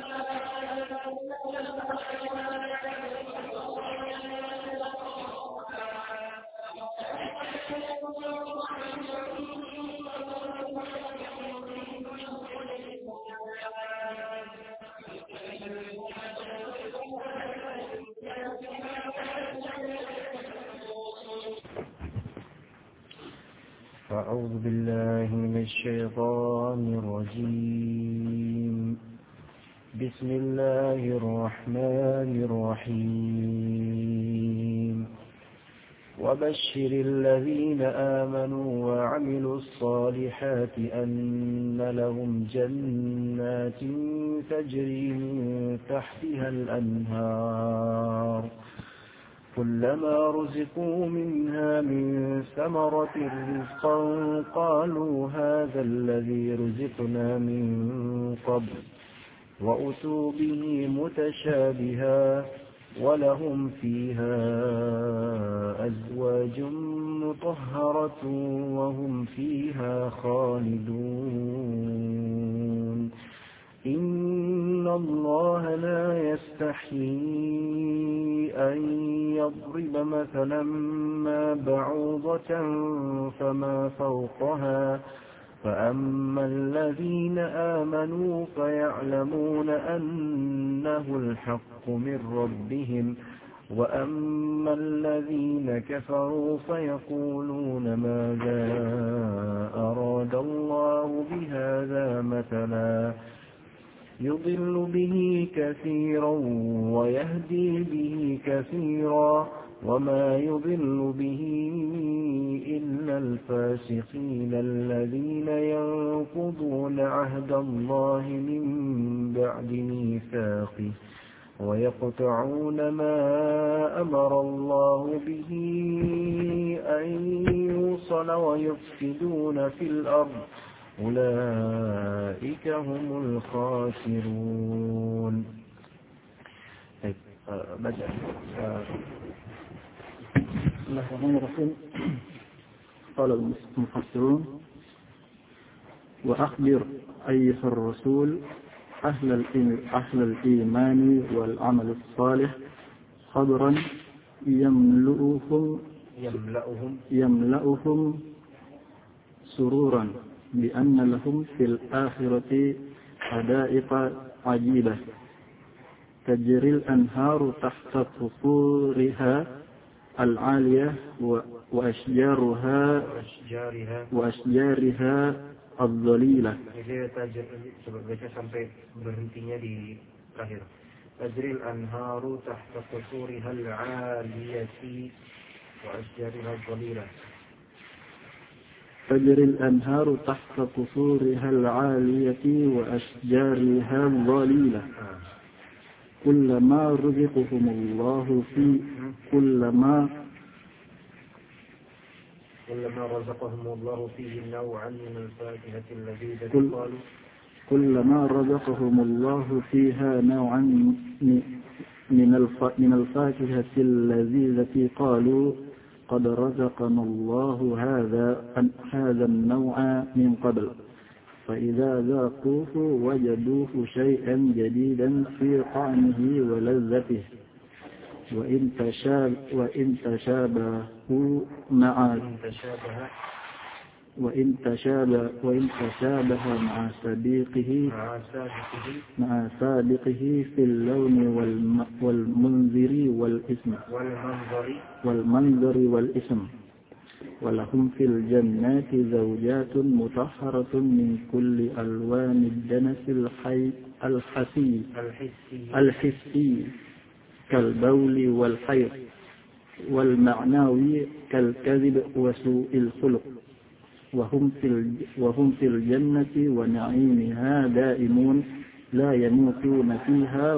أعوذ بالله من الشيطان الرجيم. بسم الله الرحمن الرحيم. وبشر الذين آمنوا وعملوا الصالحات أن لهم جنات تجري من تحتها الأنهار كلما رزقوا منها من ثمرة رزقا قالوا هذا الذي رزقنا من قبل وأتوا به متشابها ولهم فيها أزواج مطهرة وهم فيها خالدون. إن الله لا يستحيي أن يضرب مثلا ما بعوضة فما فوقها فأما الذين آمنوا فيعلمون أنه الحق من ربهم وأما الذين كفروا فيقولون ماذا أراد الله بهذا مثلا يضل به كثيرا ويهدي به كثيرا وما يضل به إلا الفاسقين الذين ينقضون عهد الله من بعد ميثاقه ويقطعون ما أمر الله به أن يوصل ويفسدون في الأرض أولئك هم الخاسرون. بدأ. بسم الله الرحمن الرحيم. قال المفسرون: وأخبر أيها الرسول أهل الإيمان والعمل الصالح خبرا يملؤهم سرورا بأن لهم في الآخرة حدائق عجيبة تجري الأنهار تحت قصورها العالية وأشجارها الظليلة. sampai berhentinya di terakhir. Tajril anharu tahta qusuriha al-'aliyati wa ashjariha al-dhalilah. تجري الأنهار تحت قصورها العالية وأشجارها الظليلة كلما رزقهم الله رزقهم الله فيه نوعا من الفاكهة اللذيذة قالوا كلما رزقهم الله فيها نوعا من الفاكهة اللذيذة قالوا قد رزقنا الله هذا النوع من قبل فإذا ذاقوه وجدوه شيئا جديدا في طعمه ولذته وإن تشابه مع سابقه في اللون والمنظر والاسم ولهم في الجنات زوجات مطهرة من كل ألوان الدنس الحسي كالبول والحيض والمعنوي كالكذب وسوء الخلق وهم في الجنة ونعيمها دائمون لا يموتون فيها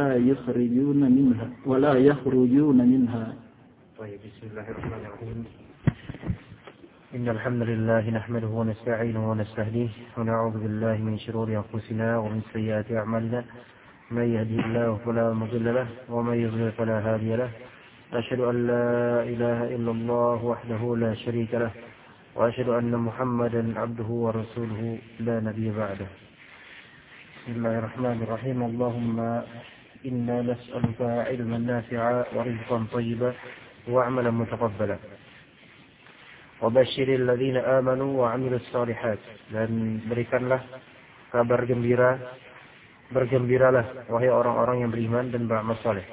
ولا يخرجون منها. طيب، بسم الله الرحمن الرحيم. إن الحمد لله نحمده ونستعينه ونستهديه ونعوذ بالله من شرور أنفسنا ومن سيئات أعمالنا من يهدي الله فلا مضل له ومن يضلل فلا هادي له أشهد أن لا إله إلا الله وحده لا شريك له وأشهد أن محمدا عبده ورسوله لا نبي بعده. Bismillahirrahmanirrahim. Allahumma inna nas'aluka ilman nafi'a wa rizqan thayyiban wa 'amalan mutaqabbala. Wa basyiril ladzina amanu wa 'amilus shalihat. Dan berikanlah kabar gembira, bergembiralah wahai orang-orang yang beriman dan beramal saleh.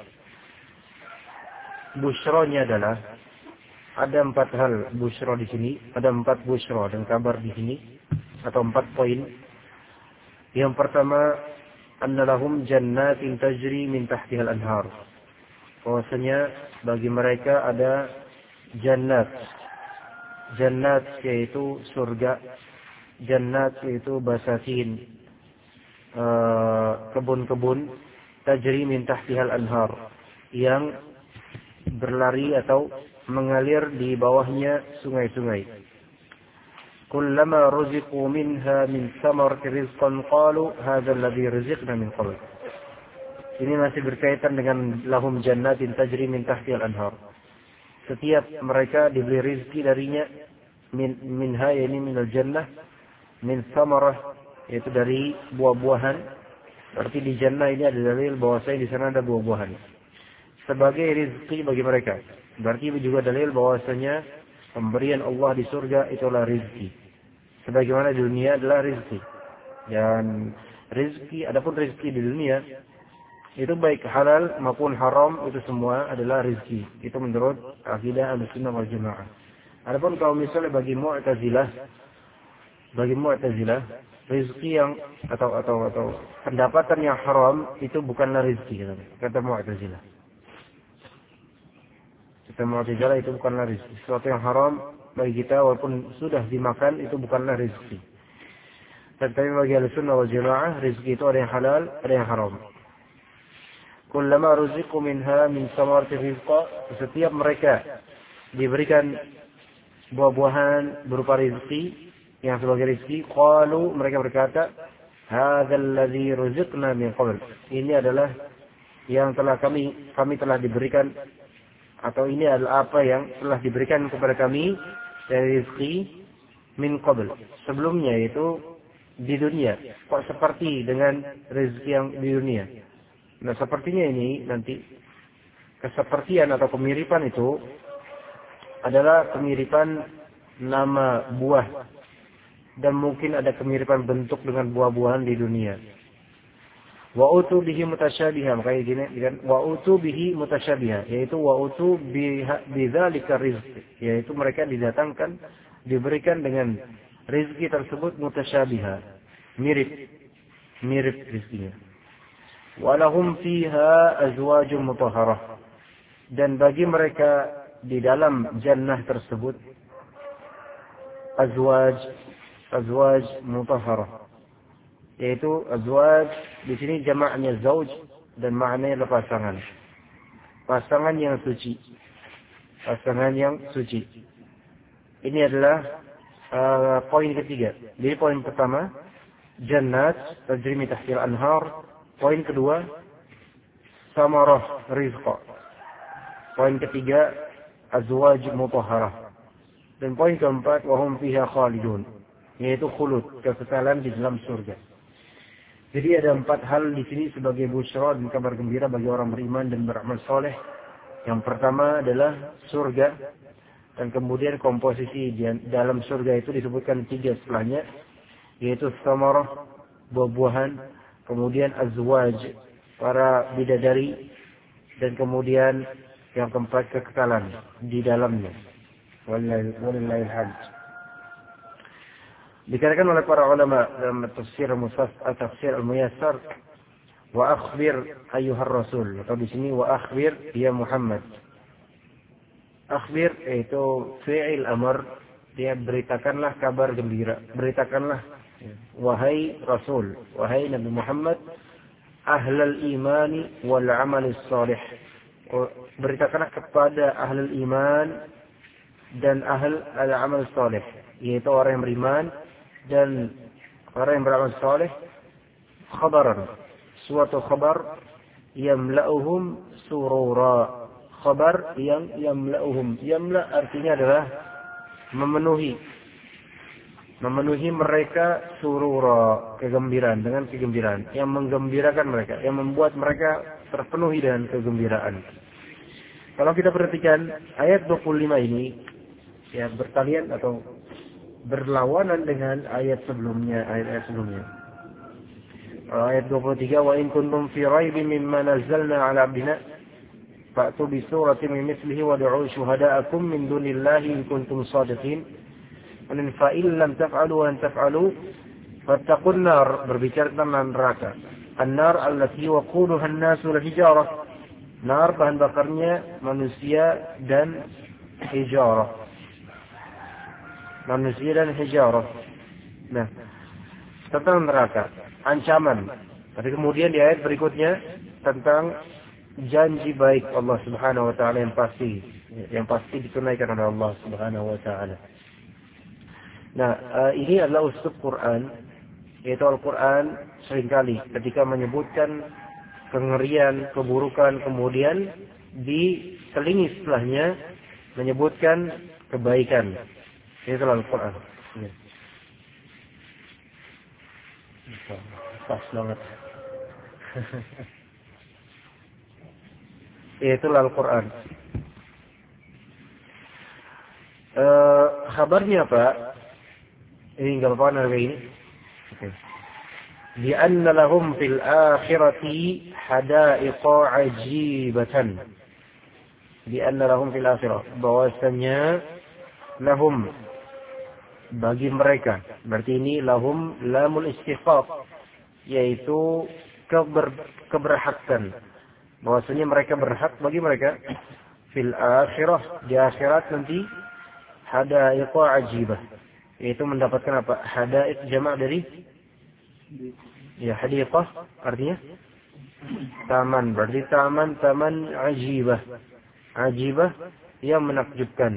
Busyranya adalah ada 4 hal busyra di sini, ada 4 busyra dan kabar di sini atau 4 poin. Yang pertama, annalahum jannatin tajri min tahtihal anhar. Bahwasanya bagi mereka ada jannat. Jannat yaitu surga, jannat yaitu basatin, kebun-kebun, tajri min tahtihal anhar, yang berlari atau mengalir di bawahnya sungai-sungai. Kullama ruziqu minha min samarati rizqan qalu hadza alladhi rizqna min qabl. Ini masih berkaitan dengan lahum jannatin tajri min tahtihal anhar. Setiap mereka diberi rezeki darinya, minha yani minal jannah, min samarah yaitu dari buah-buahan. Berarti di jannah ini ada dalil bahwasanya di sana ada buah-buahan sebagai rezeki bagi mereka. Berarti juga dalil bahwasanya pemberian Allah di surga itulah rezeki, sebagaimana di dunia adalah rezeki. Dan rezeki, adapun rezeki di dunia itu baik halal maupun haram, itu semua adalah rezeki. Itu menurut akidah Ahlussunnah wal Jamaah. Adapun kalau misalnya bagi Mu'tazilah, rezeki yang atau pendapatan yang haram itu bukanlah rezeki, kata Mu'tazilah. Kata Mu'tazilah itu bukanlah rezeki. Sesuatu yang haram bagi kita walaupun sudah dimakan itu bukanlah rezeki. Tetapi bagi Ahlussunnah wal Jamaah, rezeki itu ada yang halal, ada yang haram. Kullama ruziqu minha min samarati rizqa, setiap mereka diberikan buah-buahan berupa rezeki yang sebagai rezeki, qalu, mereka berkata, hadzal ladzi ruziqna min qabl. Ini adalah yang telah kami telah diberikan, atau ini adalah apa yang telah diberikan kepada kami dari rezeki min qabl, sebelumnya, yaitu di dunia. Kok seperti dengan rezeki yang di dunia? Nah, sepertinya ini nanti kesepertian atau kemiripan itu adalah kemiripan nama buah, dan mungkin ada kemiripan bentuk dengan buah-buahan di dunia. Wa utu bihi mutasyabiha, kayak gini kan, wa utu bihi mutasyabiha, yaitu wa utu bidzalika rizq, yaitu mereka didatangkan, diberikan dengan rezeki tersebut mutasyabiha, mirip rezekinya. Wa lahum fiha azwajun mutahharah, dan bagi mereka di dalam jannah tersebut azwaj mutahharah, yaitu azwaj di sini jamaknya zauj dan maknanya adalah pasangan yang suci. Ini adalah poin ketiga. Jadi poin pertama jannat tajri min tahtil anhar, poin kedua samarah rizqa, poin ketiga azwaj mutahharah, dan poin keempat wahum fiha khalidun, yaitu khulud, kekekalan di dalam surga. Jadi ada 4 hal di sini sebagai busyra dan kabar gembira bagi orang beriman dan beramal soleh. Yang pertama adalah surga, dan kemudian komposisi di dalam surga itu disebutkan 3 setelahnya, yaitu samarah, buah-buahan, kemudian azwaj, para bidadari, dan kemudian yang keempat kekekalan di dalamnya. Wallahil hamd. Dikatakan oleh para ulama dalam tafsir al-Muyassar, wa akhbir ayyuhar rasul, atau di sini wa akhbir ya Muhammad. Akhbir yaitu fi'il amr, dia beritakanlah kabar gembira, beritakanlah wahai Rasul, wahai Nabi Muhammad, ahlal imani wal amalis salih, beritakanlah kepada ahlul iman dan ahl al-amal salih, yaitu orang yang beriman dan orang yang beramal saleh, khabaran, suatu khabar yamla'uhum surura, khabar yang yamla'uhum, yamla artinya adalah memenuhi memenuhi mereka surura, kegembiraan, dengan kegembiraan yang menggembirakan mereka, yang membuat mereka terpenuhi dengan kegembiraan. Kalau kita perhatikan ayat 25 ini ya bertalian atau berlawanan dengan ayat sebelumnya, ayat-ayat sebelumnya. Ayat 23, wa in kuntum fi raibin mimma nazzalna 'ala 'abdina fa'tu bi suratin min mithlihi wad'u syuhada'akum min dunillahi in kuntum shadiqin. Dan fa in lam taf'alu wa an taf'alu fattaqun nar, berbicara tentang neraka. An-nar allati waquduha an-nasu wal hijarah. Nar bahan bakarnya manusia dan hijarah. Manusia dan hijarah. Nah, tentang neraka, ancaman. Tapi kemudian di ayat berikutnya tentang janji baik Allah Subhanahu wa taala yang pasti ditunaikan oleh Allah Subhanahu wa taala. Nah, ini adalah uslub Quran, yaitu Al-Quran seringkali ketika menyebutkan kengerian, keburukan, kemudian diselingi setelahnya menyebutkan kebaikan. Itu Al-Quran. Pas banget. Itu Al-Quran. Kabarnya apa? Ini enggak apa-apa harga ini. Oke. لأن لهم في الآخرة حدائق عجيبة. لأن لهم في الآخرة, bahwasanya lahum bagi mereka, berarti ini lahum lamul istighfar, yaitu keberhakan, bahwasanya mereka berhak bagi mereka fil akhirah, di akhirat nanti, hadaiq ajibah, yaitu mendapatkan apa? Hadaiq jamak dari ya hadiqah, artinya taman, berarti taman ajibah. Ajibah yang menakjubkan.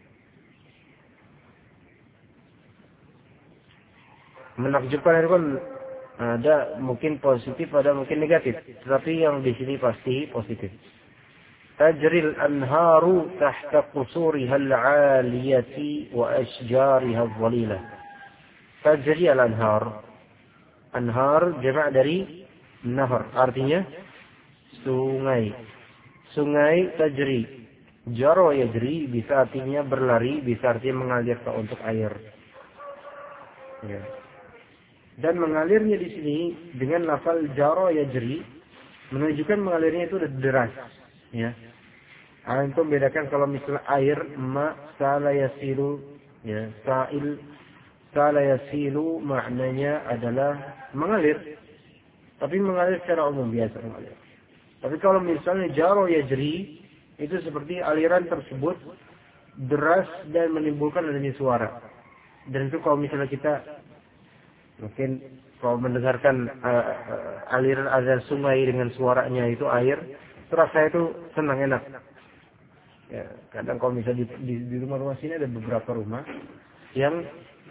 Menakjubkan itu kan ada mungkin positif, ada mungkin negatif, tetapi yang di sini pasti positif. Tajril anharu tahta qusuriha al-'aliyati wa ashjariha al-dhalilah. Tajri al-anhar. Anhar jamak dari nahar, artinya sungai. Sungai tajri. Jaro yajri bisa artinya berlari, bisa artinya mengalir untuk air. Ya. Dan mengalirnya di sini dengan lafal jaro yajri menunjukkan mengalirnya itu deras. Ya. Antum bedakan kalau misalnya air ma sala yasilu, ya, sala yasilu maknanya adalah mengalir. Tapi mengalir secara umum, biasa mengalir. Tapi kalau misalnya jaro yajri, itu seperti aliran tersebut deras dan menimbulkan adanya suara. Dan itu kalau misalnya kita mungkin kalau mendengarkan aliran sungai dengan suaranya itu air, terasa itu senang, enak. Ya, kadang kalau misalnya di rumah-rumah sini ada beberapa rumah yang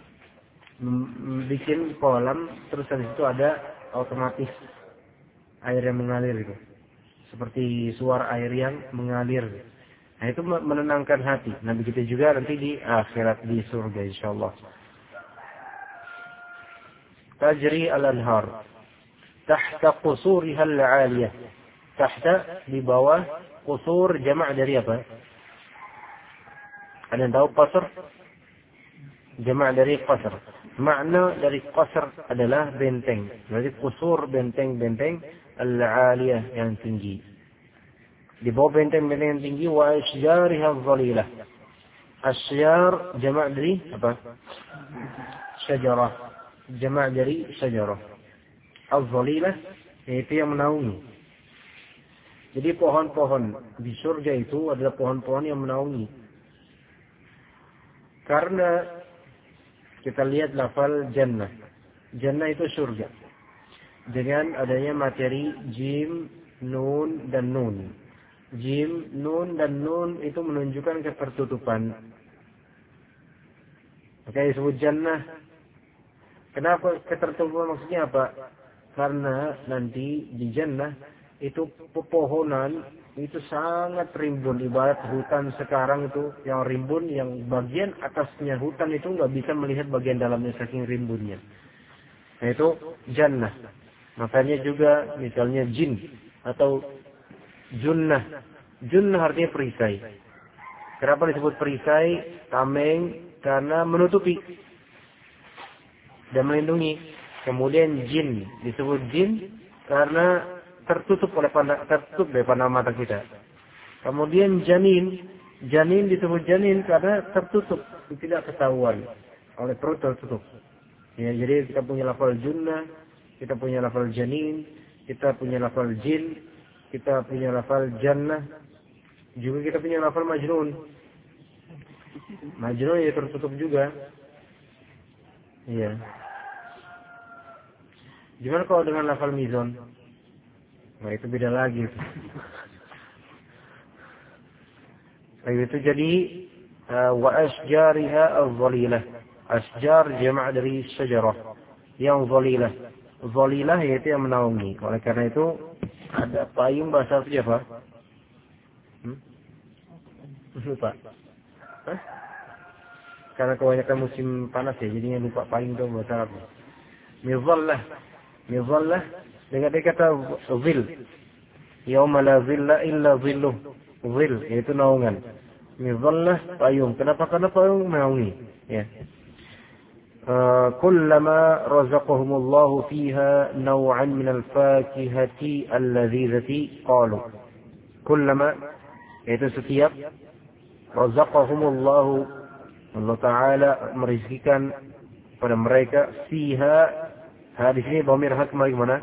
bikin kolam, terus dari situ ada otomatis air yang mengalir itu, seperti suara air yang mengalir. Nah, itu menenangkan hati. Nah, begitu juga nanti di akhirat, di surga insyaallah. Tajri al-anhar tahta qusuriha al-'aliyah. Tahta di bawah, qusur jamak dari apa? Ada yang tahu qasr? Jamak dari qasr. Makna dari qasr adalah benteng. Berarti qusur benteng-benteng al-'aliyah yang tinggi. Di bawah benteng-benteng yang tinggi, wa asjariha dhalilah. Asyar jamak dari apa? Syajarah. Jamak dari syajarah. Al-dhalilah yaitu yang menaungi. Jadi pohon-pohon di surga itu adalah pohon-pohon yang menaungi. Karena kita lihat lafal jannah. Jannah itu surga. Dengan adanya materi jim, nun, dan nun. Jim, nun, dan nun itu menunjukkan ketertutupan. Maka disebut jannah. Kenapa ketertutupan, maksudnya apa? Karena nanti di jannah itu pepohonan itu sangat rimbun. Ibarat hutan sekarang itu yang rimbun, yang bagian atasnya hutan itu nggak bisa melihat bagian dalamnya saking rimbunnya. Nah itu jannah. Makanya juga misalnya jin atau junnah. Junnah artinya perisai. Kenapa disebut perisai, tameng? Karena menutupi dan melindungi. Kemudian jin disebut jin karena tertutup dari pandangan mata kita. Kemudian janin disebut janin karena tertutup, tidak ketahuan oleh perut tertutup. Ya, jadi kita punya lafal junnah, kita punya lafal janin, kita punya lafal jin, kita punya lafal jannah, juga kita punya lafal majnun. Majnun ya tertutup juga. Iya. Gimana kalau dengan lafal mizon? Nah itu beda lagi. Itu jadi wa asjariha al-dhalilah. Asjar jama' dari syajarah yang dhalilah. Dhalilah yaitu yang menaungi. Oleh karena itu ada payung bahasa apa? Lupa. Hah? Karena kebanyakan musim panas ya, jadinya lupa payung itu bahasa apa. Mizallah dengan kata zil. Yauma la zilla illa zilluh. Zil yaitu naungan. Mizallah payung. Kenapa? Karena payung menaungi. Ya. Kullama razaqahumullahu fiha naw'an minal fakihati alladzizati qalu. Kullama yaitu setiap razaqahumullahu Allah Ta'ala merizkikan pada mereka fiha. Di sini dhamir kembali mana?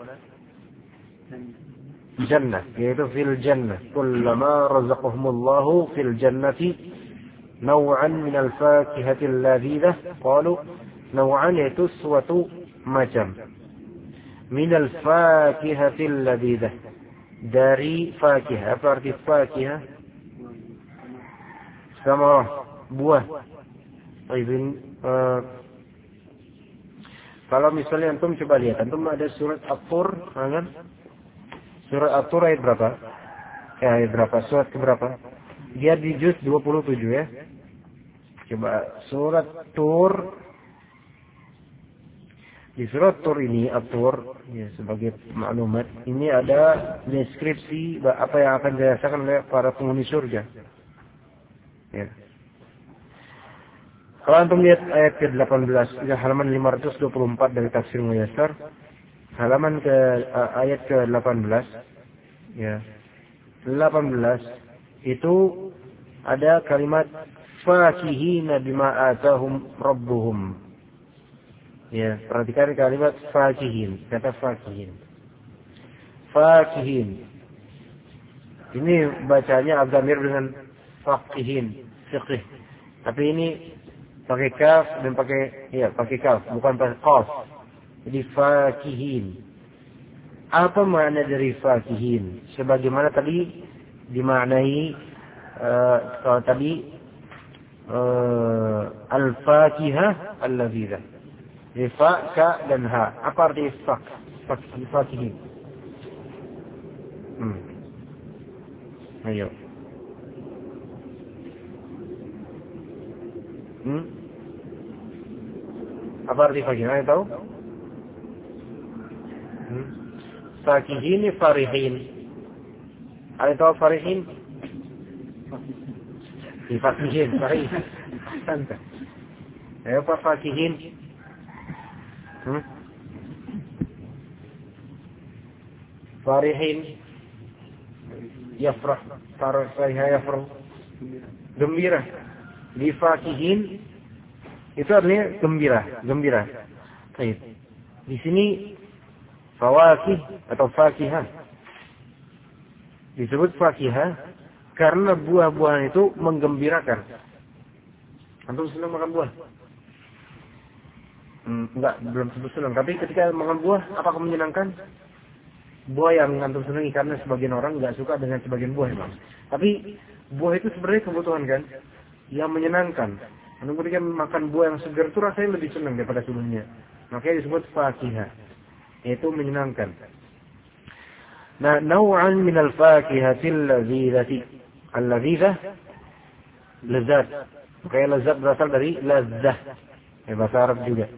Jannah, yaitu fil jannah. Kullama razaqahumullahu fil jannati naw'an minal fakihati alladzizah qalu. Naw'an yaitu suatu macam. Minal fakihati alladzizah, dari fakihah. Apa arti fakihah? Samarah, buah. Kalau misalnya antum coba lihat, antum ada surat At-Tur, kan? Surat At-Tur ayat berapa? Ayat berapa? Surat keberapa? Dia di juz 27 ya. Coba surat Tur. Di surat Tur ini, At-Tur, ya, sebagai maklumat, ini ada deskripsi apa yang akan dirasakan oleh para penghuni surga. Ya. Kalau antum lihat ayat ke-18, halaman 524 dari Tafsir Muyassar, halaman ayat ke-18, ya, 18 itu ada kalimat fakihina bima atahum rabbuhum. Ya, perhatikan kalimat fakihin, kata fakihin. Fakihin. Ini bacanya agak mirip dengan fakihin, fiqih. Tapi ini pakai kaf dan pakai kaf, bukan pakai qaf. Jadi fakihin. Apa makna dari fakihin? Sebagaimana tadi dimaknai kalau tadi al-fakihah al-ladzizah. Jadi fa, ka dan ha. Apa arti fakihin? Ayo. Apa arti fakihin? Ada tahu? Fakihin, farihin. Ada tahu farihin? Fakihin, farihin. Santai. Ayo apa fakihin? Farihin. Yafrah. Fariha yafrah. Gembira. Di fakihin itu artinya gembira. Baik. Di sini fawakih atau fakihah disebut fakihah karena buah-buahan itu menggembirakan. Antum senang makan buah? Enggak, belum tentu senang. Tapi ketika makan buah, apakah menyenangkan? Buah yang antum senangi, karena sebagian orang enggak suka dengan sebagian buah memang. Tapi buah itu sebenarnya kebutuhan kan, yang menyenangkan. Antum ketika makan buah yang segar itu rasanya lebih senang daripada sebelumnya. Makanya disebut fakihah, yaitu menyenangkan. Nah, naw'an min al-fakihatil ladzizati. Al-ladzizah lezat. Kayak lezat berasal dari lazzah. Bahasa Arab juga.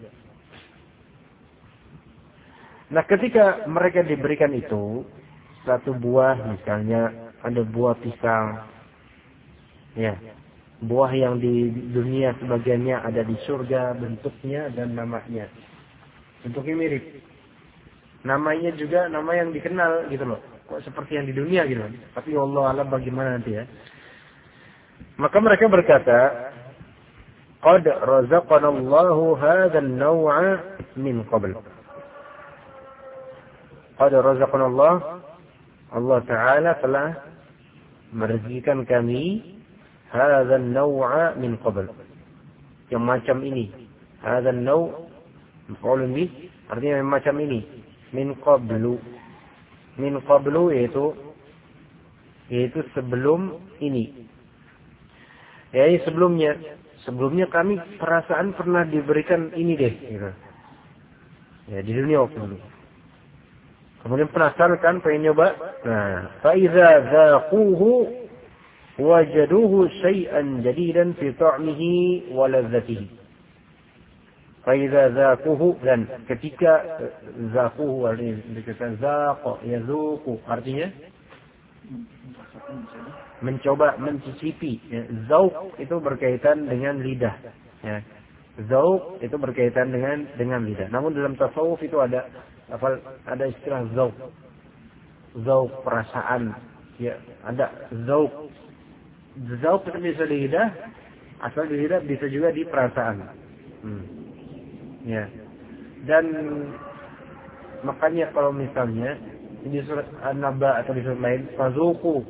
Nah, ketika mereka diberikan itu, satu buah misalnya, ada buah pisang. Ya. Buah yang di dunia sebagiannya ada di surga, bentuknya dan namanya. Bentuknya mirip. Namanya juga nama yang dikenal gitu loh. Kok seperti yang di dunia gitu. Tapi Allah alam bagaimana nanti ya. Maka mereka berkata, qad razaqanallahu hadzal naw'a min qabl. Qad razaqanallah, Allah Ta'ala telah merezekikan kami hadzal naw'a min qabl. Yang macam ini. Hadzal naw' maf'ulun bih, artinya macam ini. Min qablu. Min qablu yaitu sebelum ini. Yaitu sebelumnya. Sebelumnya kami perasaan pernah diberikan ini deh. Gitu. Ya, di dunia waktu dulu. Kemudian penasaran kan, pengen nyoba. Nah, فَإِذَا ذَاقُوهُ وَجَدُوهُ شَيْئًا جَدِيدًا فِي طَعْمِهِ وَلَذَّتِهِ. فَإِذَا ذَاقُوهُ, dan ketika zaquhu, artinya dikatakan zaqa, yazuqu, artinya mencoba, mencicipi. Ya, zauq itu berkaitan dengan lidah. Ya. Zauq itu berkaitan dengan lidah. Namun dalam tasawuf itu ada istilah zauq. Zauq perasaan. Ya, ada zauq. Zauq itu bisa di lidah, asal di lidah, bisa juga di perasaan. Ya. Dan makanya kalau misalnya di surat An-Naba atau di surat lain, fazuqu,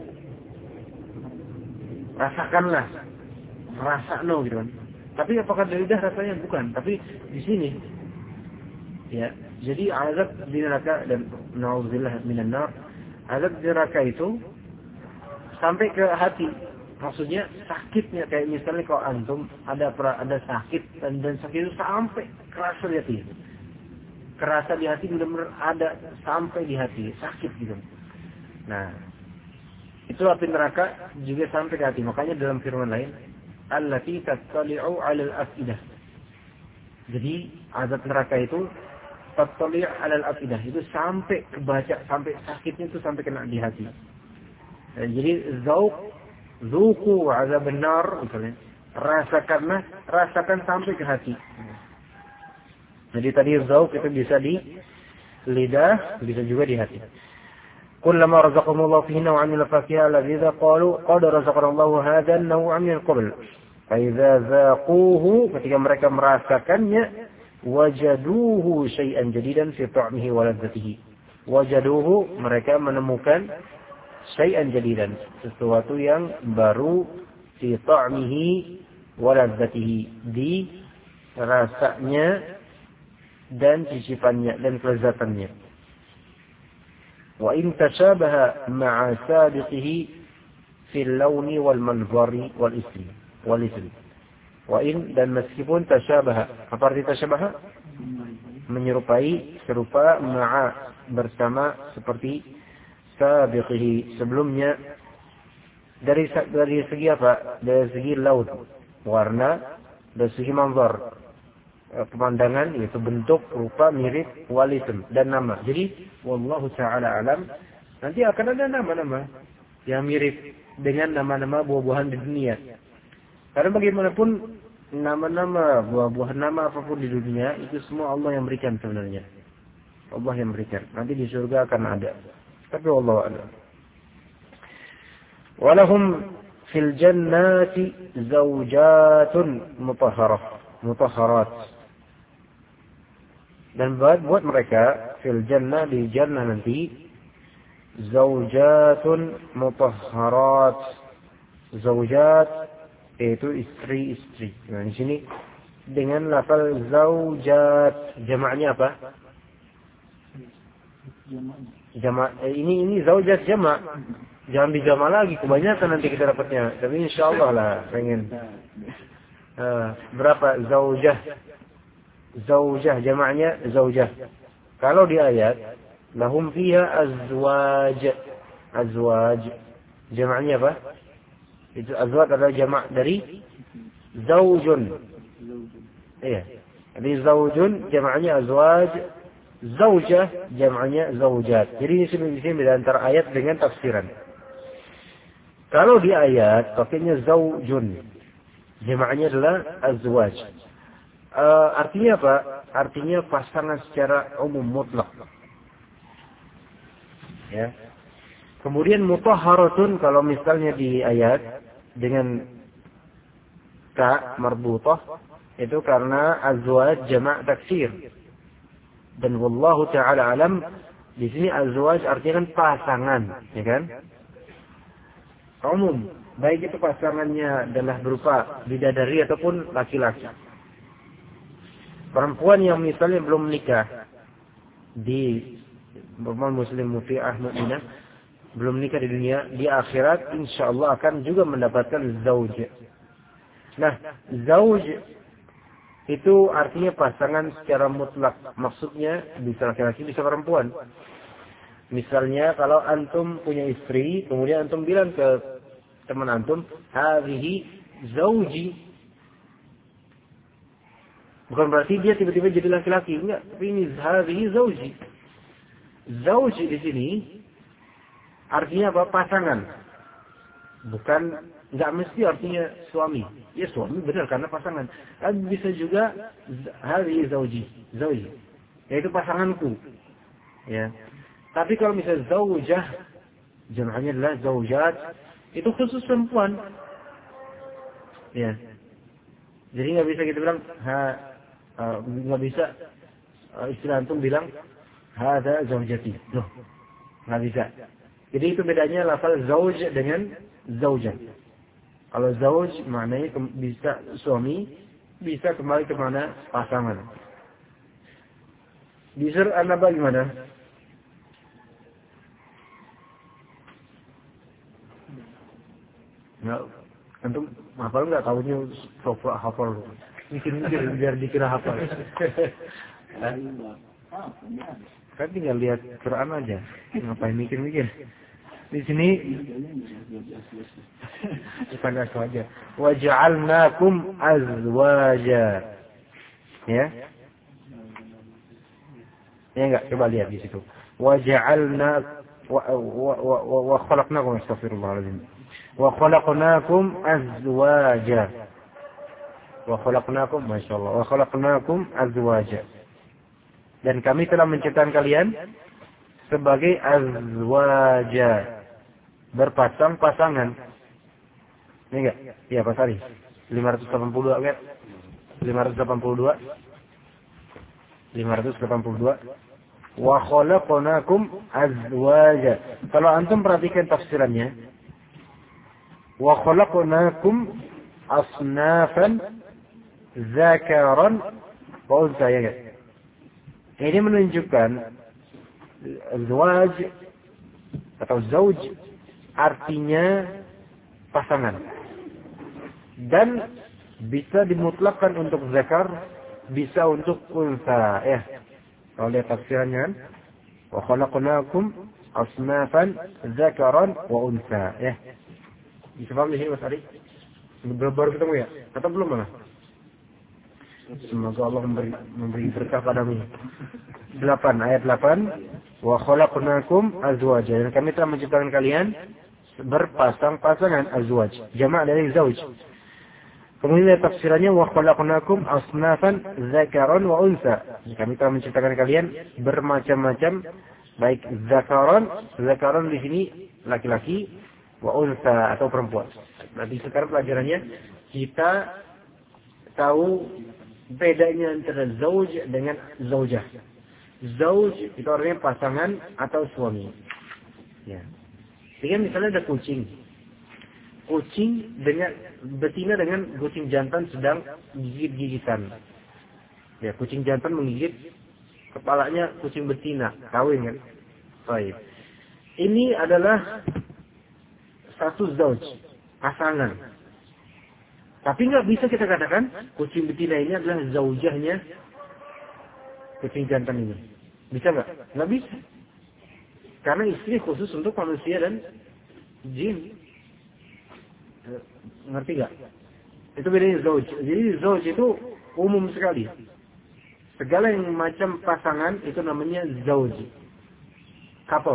rasakanlah, rasakno gitu kan. Tapi apakah di lidah rasanya? Bukan. Tapi di sini, ya. Jadi azab di neraka, dan na'udzubillah minan nar, azab di neraka itu sampai ke hati. Maksudnya sakitnya, kayak misalnya kalau antum ada sakit dan sakit itu sampai kerasa di hati. Kerasa di hati, benar-benar ada sampai di hati, sakit gitu. Nah, itu api neraka juga sampai ke hati. Makanya dalam firman lain, allati tattali'u 'alal afidah. Jadi azab neraka itu tattali'u 'alal afidah, itu sampai kebaca, sampai sakitnya itu sampai kena di hati. Jadi zuqu 'adzab an-nar, misalnya, rasakan sampai ke hati. Jadi tadi zauq itu bisa di lidah, bisa juga di hati. Kullama razaqahumullahu fihi naw'an min al-fakiha alladhi qalu qad razaqanallahu hadha an-naw'a min qabl. Fa idza zaquhu, ketika mereka merasakannya, wajaduhu syai'an jadidan fi ta'mihi wa ladzatihi. Wajaduhu, mereka menemukan syai'an jadidan, sesuatu yang baru, fi ta'mihi wa ladzatihi, di rasanya dan cicipannya dan kelezatannya. Wa in tashabaha ma'a sabiqihi fil launi wal manzari wal isri. Wa in, dan meskipun tashabaha, apa arti tashabaha? Menyerupai, serupa, ma'a, bersama, seperti sabiqihi, sebelumnya. Dari segi apa? Dari segi laun, warna, dari segi manzar, pemandangan, yaitu bentuk, rupa, mirip, walism, dan nama. Jadi wallahu ta'ala alam, nanti akan ada nama-nama yang mirip dengan nama-nama buah-buahan di dunia. Karena bagaimanapun nama-nama buah-buahan, nama apapun di dunia, itu semua Allah yang berikan sebenarnya. Allah yang berikan. Nanti di surga akan ada. Tapi wallahu a'lam. Walahum fil jannati zawjatun mutahharat. Dan buat mereka fil jannah, di jannah nanti, zaujatun mutahharat. Zaujat yaitu istri-istri. Nah, di sini dengan lafal zaujat, jamaknya apa? Ini zaujat jamak. Jangan dijamak lagi, kebanyakan nanti kita dapatnya. Tapi insyaallah lah pengen. Berapa zaujah? Zaujah jamaknya zaujah. Kalau di ayat Lahum fiha azwaj. Azwaj. Jamaknya apa? Itu azwaj adalah jamak dari zaujun. Iya. Jadi zaujun jamaknya azwaj. Zaujah jamaknya zaujat. Jadi di sini beda antara ayat dengan tafsiran. Kalau di ayat pakainya zaujun. Jamaknya adalah azwaj. Artinya apa? Artinya pasangan secara umum mutlak. Ya. Kemudian mutahharatun kalau misalnya di ayat dengan ka marbutah itu karena azwaj jamak taksir. Dan wallahu taala alam di sini azwaj artinya kan pasangan, ya kan? Umum, baik itu pasangannya adalah berupa bidadari ataupun laki-laki. Perempuan yang misalnya belum menikah di perempuan muslim muti'ah mukminah belum menikah di dunia, di akhirat insyaallah akan juga mendapatkan zauj. Nah, zauj itu artinya pasangan secara mutlak. Maksudnya bisa laki-laki, bisa perempuan. Misalnya kalau antum punya istri, kemudian antum bilang ke teman antum, "Hadhihi zauji." Bukan berarti dia tiba-tiba jadi laki-laki, enggak. Tapi ini hadhihi zauji. Zauji di sini artinya apa? Pasangan. Bukan, enggak mesti artinya suami. Ya suami benar karena pasangan. Tapi bisa juga hadhihi zauji, zauji. Yaitu pasanganku. Ya. Tapi kalau misalnya zaujah, jamaknya adalah zaujat, itu khusus perempuan. Ya. Jadi nggak bisa kita bilang, nggak bisa istilah antum bilang, hada zaujati. Loh, nggak bisa. Jadi itu bedanya lafal zauj dengan zaujah. Kalau zauj maknanya bisa suami, bisa kembali ke mana pasangan. Di surah An-Naba gimana? Nggak, antum hafal nggak? Tahunya sofa hafal. Mikir-mikir biar dikira hafal. Kan tinggal lihat Quran aja. Ngapain mikir-mikir? Di sini bukan azwaja. Wa ja'alnakum azwaja. Ya. Ya enggak, coba lihat di situ. Wa ja'alna wa khalaqnakum astaghfirullahalazim. Wa khalaqnakum azwaja. Wa khalaqnakum masyaallah. Wa khalaqnakum azwaja. Dan kami telah menciptakan kalian sebagai azwaja. Berpasang-pasangan. Ini enggak? Iya, Pak Sari. 582 kan? 582. 582. Wa khalaqnakum azwaja. Kalau antum perhatikan tafsirannya, wa khalaqnakum asnafan zakaran wa unsa, ya. Ini menunjukkan azwaj atau zauj artinya pasangan. Dan bisa dimutlakkan untuk zakar, bisa untuk unsa, ya. Kalau lihat tafsirannya, wa khalaqnakum asnafan zakaran wa unsa, ya. Bisa paham ini Mas Ari? Baru ketemu ya? Atau belum mana? Semoga Allah memberi berkah padamu. 8, ayat 8. Wa khalaqnakum azwaja. Dan kami telah menciptakan kalian berpasang-pasangan, azwaj. Jamak dari zauj. Kemudian tafsirannya wa khalaqnakum asnafan zakaran wa unsa. Kami telah menciptakan kalian bermacam-macam, baik zakaran di sini laki-laki, wa unsa atau perempuan. Berarti sekarang pelajarannya kita tahu bedanya antara zauj dengan zaujah. Zauj itu artinya pasangan atau suami. Ya. Jadi misalnya ada kucing. Kucing dengan betina dengan kucing jantan sedang gigit-gigitan. Ya, kucing jantan menggigit kepalanya kucing betina, kawin kan. Baik. Ini adalah satu zauj, pasangan. Tapi nggak bisa kita katakan kucing betina ini adalah zaujahnya kucing jantan ini. Bisa nggak? Nggak bisa. Karena istri khusus untuk manusia dan jin. Ngerti gak? Itu bedanya zauj. Jadi zauj itu umum sekali. Segala yang macam pasangan itu namanya zauj. Couple.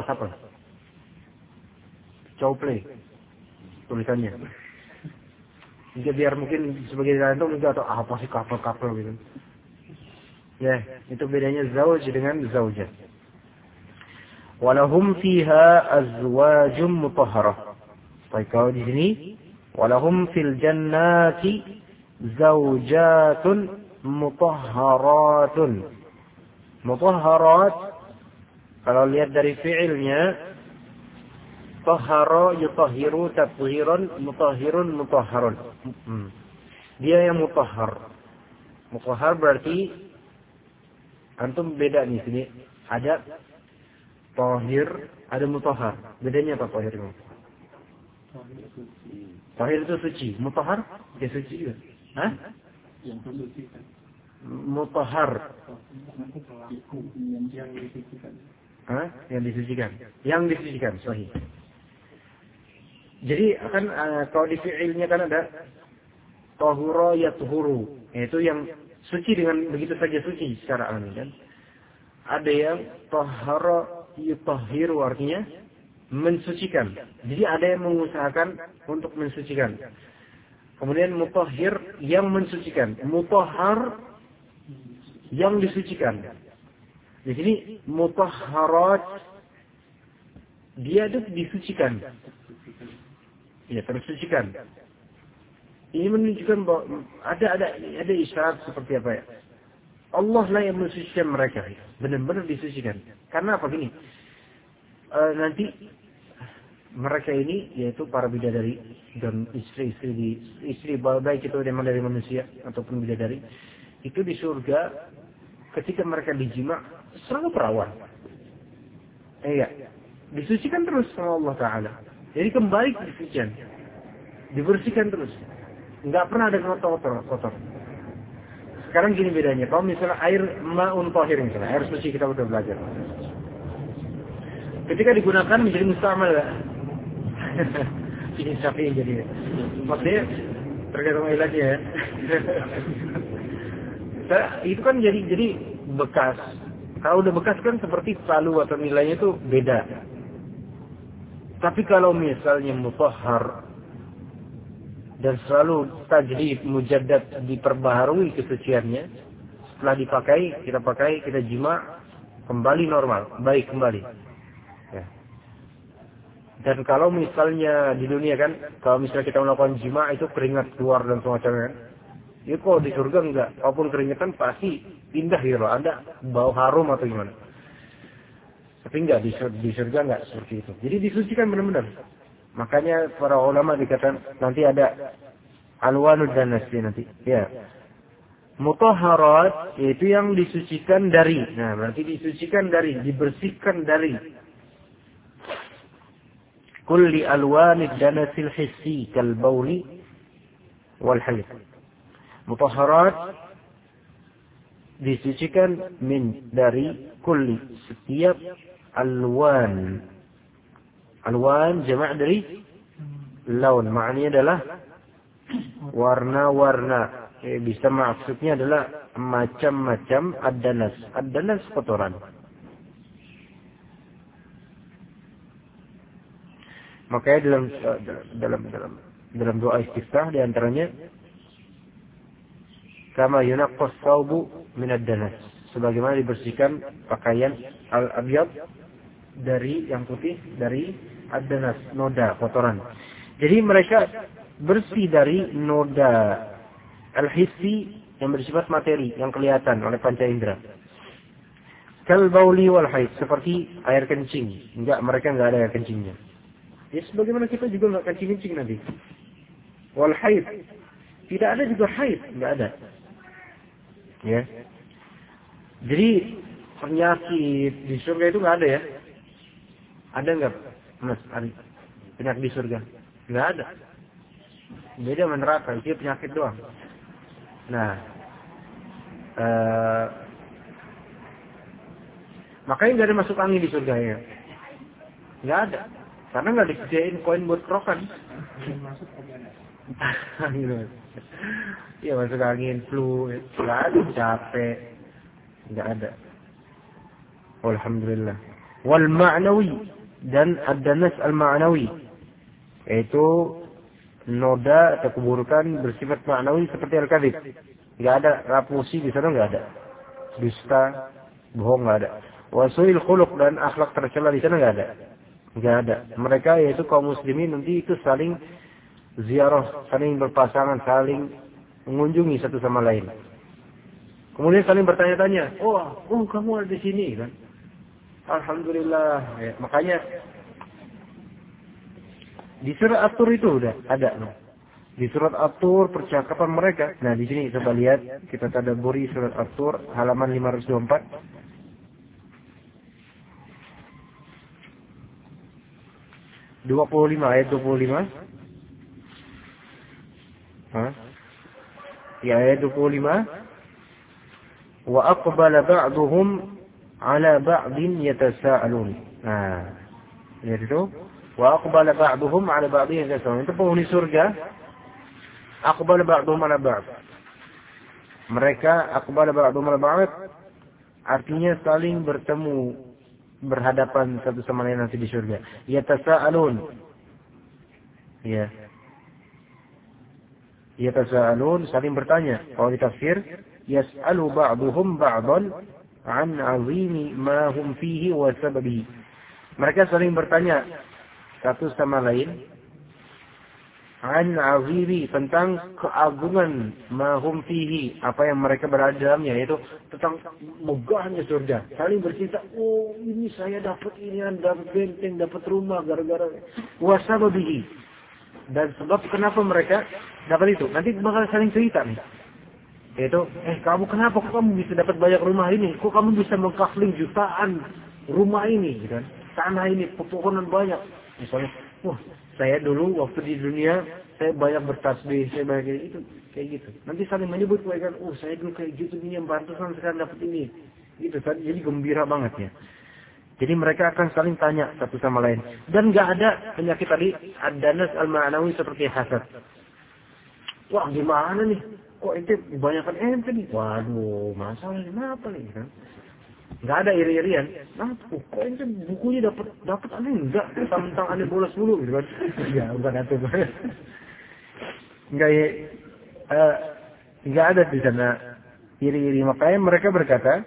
Cowplay. Tulisannya. Jadi biar mungkin sebagai gantung juga atau apa sih couple gitu. Ya, itu bedanya zauj dengan zaujah. Walahum fiha azwajum mutahharah. Baik, kalau di sini walahum fil jannati zaujatun mutahharatun. Mutahharat kalau lihat dari fi'ilnya tahhara yutahhiru tathiran mutahhirun mutahharun. Dia yang mutahhar. Mutahhar berarti antum beda nih sini. Ada tahir, ada mutahhar. Bedanya apa tahir itu? Tahir itu suci. Mutahhar ya suci juga. Hah? Yang mensucikan. Mutahhar. Yang disucikan. Hah? Yang disucikan. Yang disucikan, sahih. Jadi akan kalau di fi'ilnya kan ada tahura yathuru. Itu yang suci dengan begitu saja suci secara alami kan. Ada yang tahara yutahhiru artinya mensucikan. Jadi ada yang mengusahakan untuk mensucikan. Kemudian mutahhir yang mensucikan, mutahhar yang disucikan. Di sini mutahharat dia itu disucikan. Ya, tersucikan. Ini menunjukkan bahwa ada isyarat seperti apa ya? Allah lah yang mensucikan mereka. Benar-benar disucikan. Karena apa gini? Nanti mereka ini yaitu para bidadari dan istri baik itu memang dari manusia ataupun bidadari itu di surga ketika mereka dijima selalu perawan. Iya, disucikan terus sama Allah Taala. Jadi kembali ke kesucian, dibersihkan terus, nggak pernah ada kotor. Sekarang gini bedanya, kalau misalnya air ma'un tahir misalnya, air suci kita udah belajar. Ketika digunakan menjadi mustamal, ini Syafi'i jadi, maksudnya tergantung ilahnya ya. Itu kan jadi bekas. Kalau udah bekas kan seperti palu atau nilainya itu beda. Tapi kalau misalnya mutahhar dan selalu tajdid mujaddad diperbaharui kesuciannya, setelah dipakai, kita jima kembali normal, baik kembali. Ya. Dan kalau misalnya di dunia kan, kalau misalnya kita melakukan jima itu keringat keluar dan semacamnya, ya kok di surga enggak, walaupun keringatan pasti pindah gitu loh, ada bau harum atau gimana. Tapi enggak, di surga enggak seperti itu. Jadi disucikan benar-benar. Makanya para ulama dikatakan nanti ada alwanud dan nasi nanti. Ya. Mutahharat yaitu yang disucikan dari. Nah, berarti disucikan dari, dibersihkan dari kulli alwanid danasil hissi kal bauli wal hayd. Mutahharat disucikan dari kulli setiap alwan. Alwan jama' dari laun. Maknanya adalah warna-warna. Bisa maksudnya adalah macam-macam ad-danas. Ad-danas kotoran. Makanya dalam doa istiftah di antaranya kama yunaqqas thawbu min ad-danas. Sebagaimana dibersihkan pakaian al-abyad dari yang putih dari ad-danas, noda, kotoran. Jadi mereka bersih dari noda al-hissi yang bersifat materi, yang kelihatan oleh panca indera. Kal bauli wal haid, seperti air kencing. Mereka enggak ada air kencingnya. Ya sebagaimana kita juga enggak kencing nanti. Wal haid, tidak ada juga haid, enggak ada. Ya. Jadi penyakit di surga itu enggak ada ya. Ada enggak, Mas Ari? Penyakit di surga? Enggak ada. Beda dengan neraka, itu penyakit doang. Nah, makanya enggak ada masuk angin di surga ya. Nggak ada. Karena nggak disediain koin buat kerokan. Iya, masuk angin, flu, nggak ada, capek, nggak ada. Alhamdulillah. Wal ma'nawi, dan ad-danas al-ma'nawi, yaitu noda atau keburukan bersifat ma'nawi seperti al-kadhib. Nggak ada rapusi di sana, nggak ada. Dusta, bohong, nggak ada. Wasuil khuluq, dan akhlak tercela di sana nggak ada. Nggak ada. Mereka yaitu kaum muslimin nanti itu saling ziarah, saling berpasangan, saling mengunjungi satu sama lain. Kemudian saling bertanya-tanya, oh kamu ada di sini kan? Alhamdulillah. Ya, makanya di surat At-Tur itu udah ada. Di surat At-Tur percakapan mereka. Nah, di sini coba lihat, kita tadabburi surat At-Tur halaman 524. Ayat 25. Ya, ayat 25. Wa aqbala ba'duhum ala ba'din yatasaalun. Nah, lihat itu. Wa aqbala ba'duhum ala ba'din yatasaalun. Itu penghuni surga. Aqbala ba'duhum ala ba'd. Mereka aqbala ba'duhum ala ba'd artinya saling bertemu, berhadapan satu sama lain nanti di surga. Yatasaalun. Ya. Yatasaalun, saling bertanya. Kalau di tafsir, yas'alu ba'duhum ba'dan an 'azimi ma hum fihi wa sababihi. Mereka saling bertanya satu sama lain an 'azimi, tentang keagungan ma hum fihi, apa yang mereka berada dalamnya, yaitu tentang megahnya surga. Saling bercerita, oh ini saya dapat ini, dapat benteng, dapat rumah gara-gara wa sababihi. Dan sebab kenapa mereka dapat itu, nanti bakal saling cerita nih. Yaitu, kamu kenapa kok kamu bisa dapat banyak rumah ini? Kok kamu bisa mengkafling jutaan rumah ini, gitu kan? Tanah ini, pepohonan banyak. Misalnya, saya dulu waktu di dunia saya banyak bertasbih, saya banyak itu, kayak gitu. Nanti saling menyebut mereka, saya dulu kayak gitu, ini yang pantesan sekarang dapat ini. Gitu, jadi gembira banget ya. Jadi mereka akan saling tanya satu sama lain. Dan nggak ada penyakit tadi ad-danas al-ma'nawi seperti hasad. Wah, gimana nih? Kok ente kebanyakan ente nih? Waduh, masalahnya kenapa nih kan? Nggak ada iri-irian. Nah, kok ente bukunya dapat aneh enggak? Tentang aneh bolos dulu gitu kan? Ya, bukan itu. Nggak ada di sana iri-iri. Makanya mereka berkata,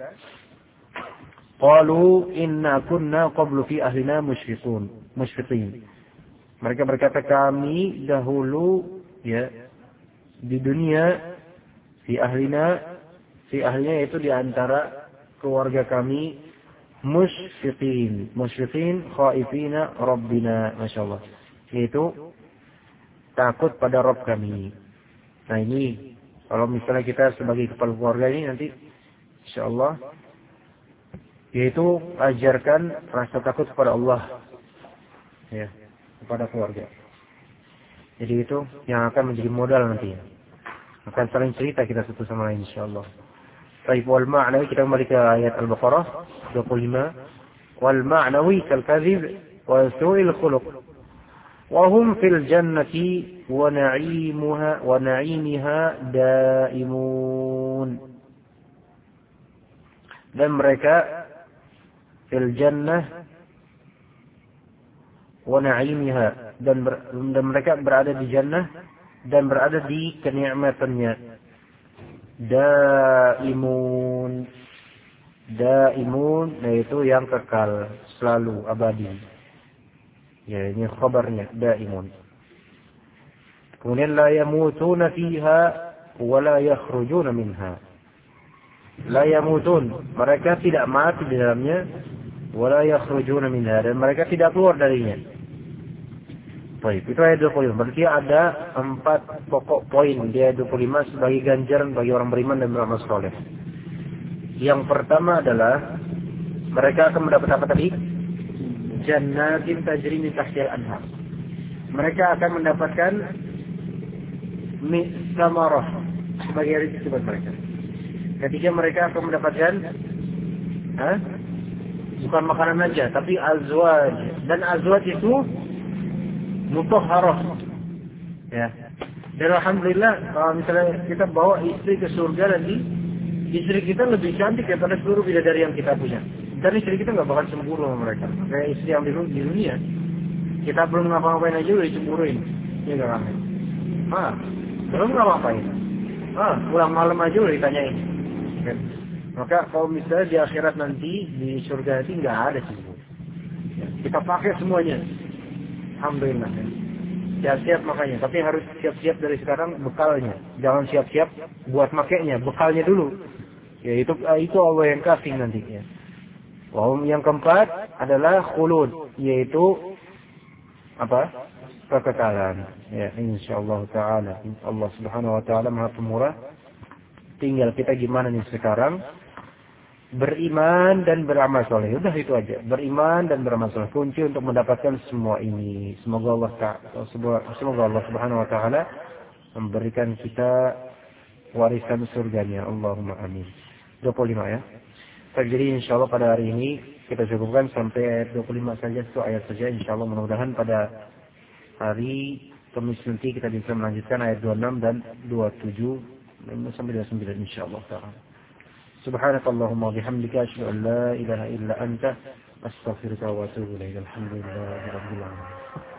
qalu inna kunna qablu fi ahlina musyfiqin. Mereka berkata, kami dahulu ya di dunia fi ahlinya yaitu di antara keluarga kami musyfiqin khaifina rabbina, masyaallah, yaitu takut pada Rabb kami. Nah, ini kalau misalnya kita sebagai kepala keluarga ini nanti insyaallah, yaitu ajarkan rasa takut kepada Allah ya, kepada keluarga. Jadi itu yang akan menjadi modal nanti. Akan saling cerita kita satu sama lain insyaallah. Baik, wal ma'nawi, kita kembali ke ayat Al-Baqarah 25. Wal ma'nawi kal kadhib wa su'il khuluq wa hum fil jannati wa na'imiha daimun. Dan mereka fil jannah wa na'imiha, dan mereka berada di jannah dan berada di kenikmatannya. Daimun, yaitu yang kekal, selalu, abadi. Ya, ini khabarnya, daimun. Kemudian la yamutuna fiha wa la yakhrujuna minha. La yamutun, mereka tidak mati di dalamnya, wa la yakhrujuna minha, dan mereka tidak keluar darinya. Baik, itu ayat 25. Berarti ada 4 pokok poin di ayat 25 sebagai ganjaran bagi orang beriman dan beramal saleh. Yang pertama adalah mereka akan mendapat apa tadi? Jannatin tajri min tahtiha al-anhar. Mereka akan mendapatkan samarah sebagai rezeki buat mereka. Ketika mereka akan mendapatkan Bukan makanan aja, tapi azwaj. Dan azwaj itu mutahharah. Ya. Dan alhamdulillah kalau misalnya kita bawa istri ke surga nanti, istri kita lebih cantik daripada seluruh bidadari yang kita punya. Dan istri kita nggak bakal cemburu sama mereka. Kayak istri yang di dunia, kita belum ngapa-ngapain aja udah dicemburuin. Iya nggak ramai. Belum ngapa-ngapain. Pulang malam aja udah ditanyain. Ya. Maka kalau misalnya di akhirat nanti di surga nanti nggak ada cemburu. Ya. Kita pakai semuanya. Alhamdulillah. Ya. Siap-siap makanya, tapi harus siap-siap dari sekarang bekalnya. Jangan siap-siap buat makainya, bekalnya dulu. Ya itu Allah yang kasih nanti ya. Yang keempat adalah khulud, yaitu apa? Kekekalan. Ya, insyaallah taala. Allah Subhanahu wa taala Maha Pemurah. Tinggal kita gimana nih sekarang? Beriman dan beramal soleh. Udah itu aja. Beriman dan beramal soleh. Kunci untuk mendapatkan semua ini. Semoga Allah Subhanahu wa taala memberikan kita warisan surganya. Allahumma amin. 25 ya. Jadi insyaallah pada hari ini kita cukupkan sampai ayat 25 saja, satu ayat saja. Insyaallah mudah-mudahan pada hari Kamis nanti kita bisa melanjutkan ayat 26 dan 27 sampai 29 insyaallah taala. Subhanakallahumma bihamdika asyhadu an la ilaha illa anta astaghfiruka wa atubu ilaik. Alhamdulillahirabbil alamin.